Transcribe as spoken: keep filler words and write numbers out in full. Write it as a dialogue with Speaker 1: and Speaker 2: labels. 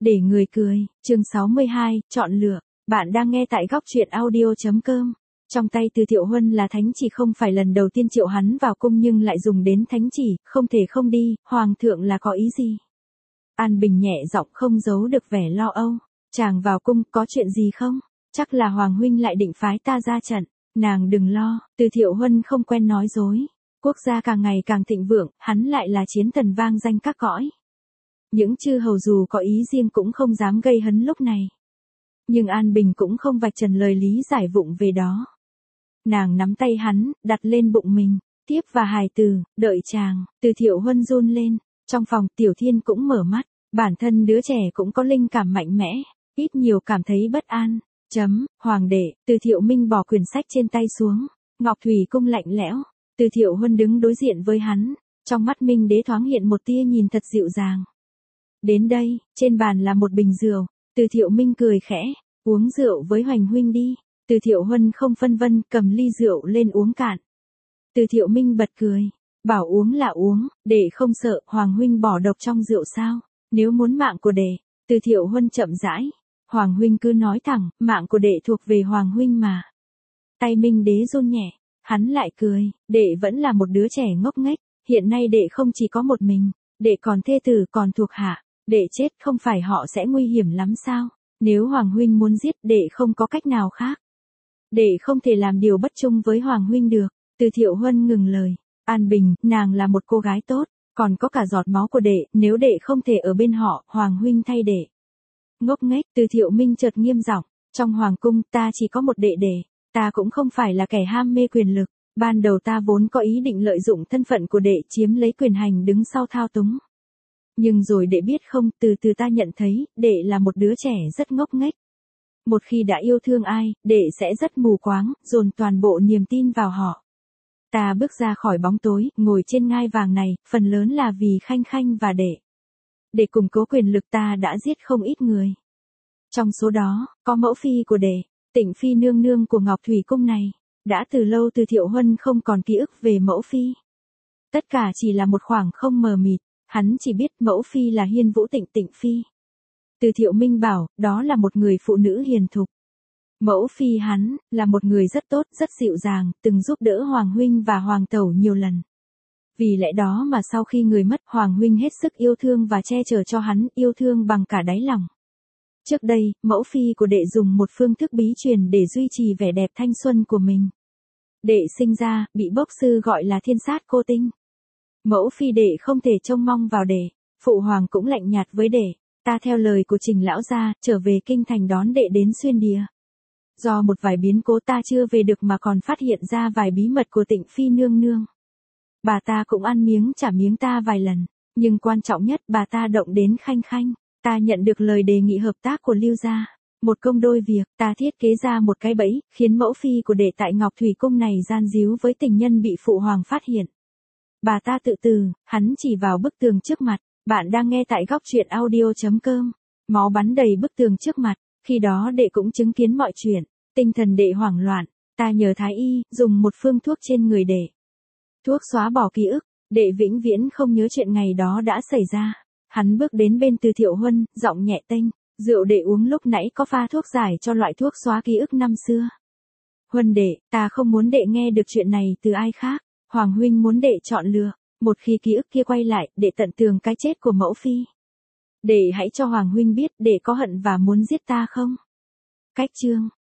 Speaker 1: Để người cười, chương sáu mươi hai, chọn lựa. Bạn đang nghe tại góc truyện audio.com. Trong tay Từ Thiệu Huân là thánh chỉ, không phải lần đầu tiên triệu hắn vào cung nhưng lại dùng đến thánh chỉ, không thể không đi, hoàng thượng là có ý gì? An Bình nhẹ giọng không giấu được vẻ lo âu. Chàng vào cung có chuyện gì không? Chắc là hoàng huynh lại định phái ta ra trận. Nàng đừng lo, Từ Thiệu Huân không quen nói dối. Quốc gia càng ngày càng thịnh vượng, hắn lại là chiến thần vang danh các cõi. Những chư hầu dù có ý riêng cũng không dám gây hấn lúc này. Nhưng An Bình cũng không vạch trần lời lý giải vụng về đó. Nàng nắm tay hắn, đặt lên bụng mình, tiếp và hài từ, đợi chàng. Từ Thiệu Huân run lên. Trong phòng Tiểu Thiên cũng mở mắt. Bản thân đứa trẻ cũng có linh cảm mạnh mẽ, ít nhiều cảm thấy bất an. Chấm, hoàng đệ. Từ Thiệu Minh bỏ quyển sách trên tay xuống. Ngọc Thủy Cung lạnh lẽo. Từ Thiệu Huân đứng đối diện với hắn. Trong mắt Minh Đế thoáng hiện một tia nhìn thật dịu dàng. Đến đây, trên bàn là một bình rượu. Từ Thiệu Minh cười khẽ, uống rượu với Hoành huynh đi. Từ Thiệu Huân không phân vân, cầm ly rượu lên uống cạn. Từ Thiệu Minh bật cười, bảo uống là uống, đệ không sợ Hoàng huynh bỏ độc trong rượu sao? Nếu muốn mạng của đệ. Từ Thiệu Huân chậm rãi, Hoàng huynh cứ nói thẳng, mạng của đệ thuộc về Hoàng huynh mà. Tay Minh Đế run nhẹ, hắn lại cười, đệ vẫn là một đứa trẻ ngốc nghếch, hiện nay đệ không chỉ có một mình, đệ còn thê tử còn thuộc hạ. Đệ chết không phải họ sẽ nguy hiểm lắm sao? Nếu Hoàng huynh muốn giết đệ không có cách nào khác. Đệ không thể làm điều bất trung với Hoàng huynh được. Từ Thiệu Huân ngừng lời. An Bình, nàng là một cô gái tốt, còn có cả giọt máu của đệ, nếu đệ không thể ở bên họ, Hoàng huynh thay đệ. Ngốc nghếch, Từ Thiệu Minh chợt nghiêm giọng, trong hoàng cung ta chỉ có một đệ đệ, ta cũng không phải là kẻ ham mê quyền lực, ban đầu ta vốn có ý định lợi dụng thân phận của đệ chiếm lấy quyền hành đứng sau thao túng. Nhưng rồi đệ biết không, từ từ ta nhận thấy, đệ là một đứa trẻ rất ngốc nghếch. Một khi đã yêu thương ai, đệ sẽ rất mù quáng, dồn toàn bộ niềm tin vào họ. Ta bước ra khỏi bóng tối, ngồi trên ngai vàng này, phần lớn là vì Khanh Khanh và đệ. Để củng cố quyền lực ta đã giết không ít người. Trong số đó, có mẫu phi của đệ, Tịnh phi nương nương của Ngọc Thủy Cung này. Đã từ lâu Từ Thiệu Huân không còn ký ức về mẫu phi. Tất cả chỉ là một khoảng không mờ mịt. Hắn chỉ biết mẫu phi là Hiên Vũ Tịnh Tịnh phi. Từ Thiệu Minh bảo, đó là một người phụ nữ hiền thục. Mẫu phi hắn, là một người rất tốt, rất dịu dàng, từng giúp đỡ Hoàng huynh và Hoàng tẩu nhiều lần. Vì lẽ đó mà sau khi người mất, Hoàng huynh hết sức yêu thương và che chở cho hắn, yêu thương bằng cả đáy lòng. Trước đây, mẫu phi của đệ dùng một phương thức bí truyền để duy trì vẻ đẹp thanh xuân của mình. Đệ sinh ra, bị bốc sư gọi là thiên sát cô tinh. Mẫu phi đệ không thể trông mong vào đệ, phụ hoàng cũng lạnh nhạt với đệ. Ta theo lời của Trình lão gia, trở về kinh thành đón đệ đến Xuyên Đìa. Do một vài biến cố ta chưa về được mà còn phát hiện ra vài bí mật của Tịnh phi nương nương. Bà ta cũng ăn miếng trả miếng ta vài lần, nhưng quan trọng nhất bà ta động đến Khanh Khanh. Ta nhận được lời đề nghị hợp tác của Lưu gia, một công đôi việc, ta thiết kế ra một cái bẫy, khiến mẫu phi của đệ tại Ngọc Thủy Cung này gian díu với tình nhân bị phụ hoàng phát hiện. Bà ta tự từ, hắn chỉ vào bức tường trước mặt. Bạn đang nghe tại góc truyện audio.com. Máu bắn đầy bức tường trước mặt. Khi đó đệ cũng chứng kiến mọi chuyện. Tinh thần đệ hoảng loạn. Ta nhờ thái y, dùng một phương thuốc trên người đệ. Thuốc xóa bỏ ký ức. Đệ vĩnh viễn không nhớ chuyện ngày đó đã xảy ra. Hắn bước đến bên Từ Thiệu Huân, giọng nhẹ tênh. Rượu đệ uống lúc nãy có pha thuốc giải cho loại thuốc xóa ký ức năm xưa. Huân đệ, ta không muốn đệ nghe được chuyện này từ ai khác. Hoàng huynh muốn đệ chọn lựa. Một khi ký ức kia quay lại, đệ tận tường cái chết của mẫu phi. Đệ hãy cho Hoàng huynh biết đệ có hận và muốn giết ta không? Cách chương.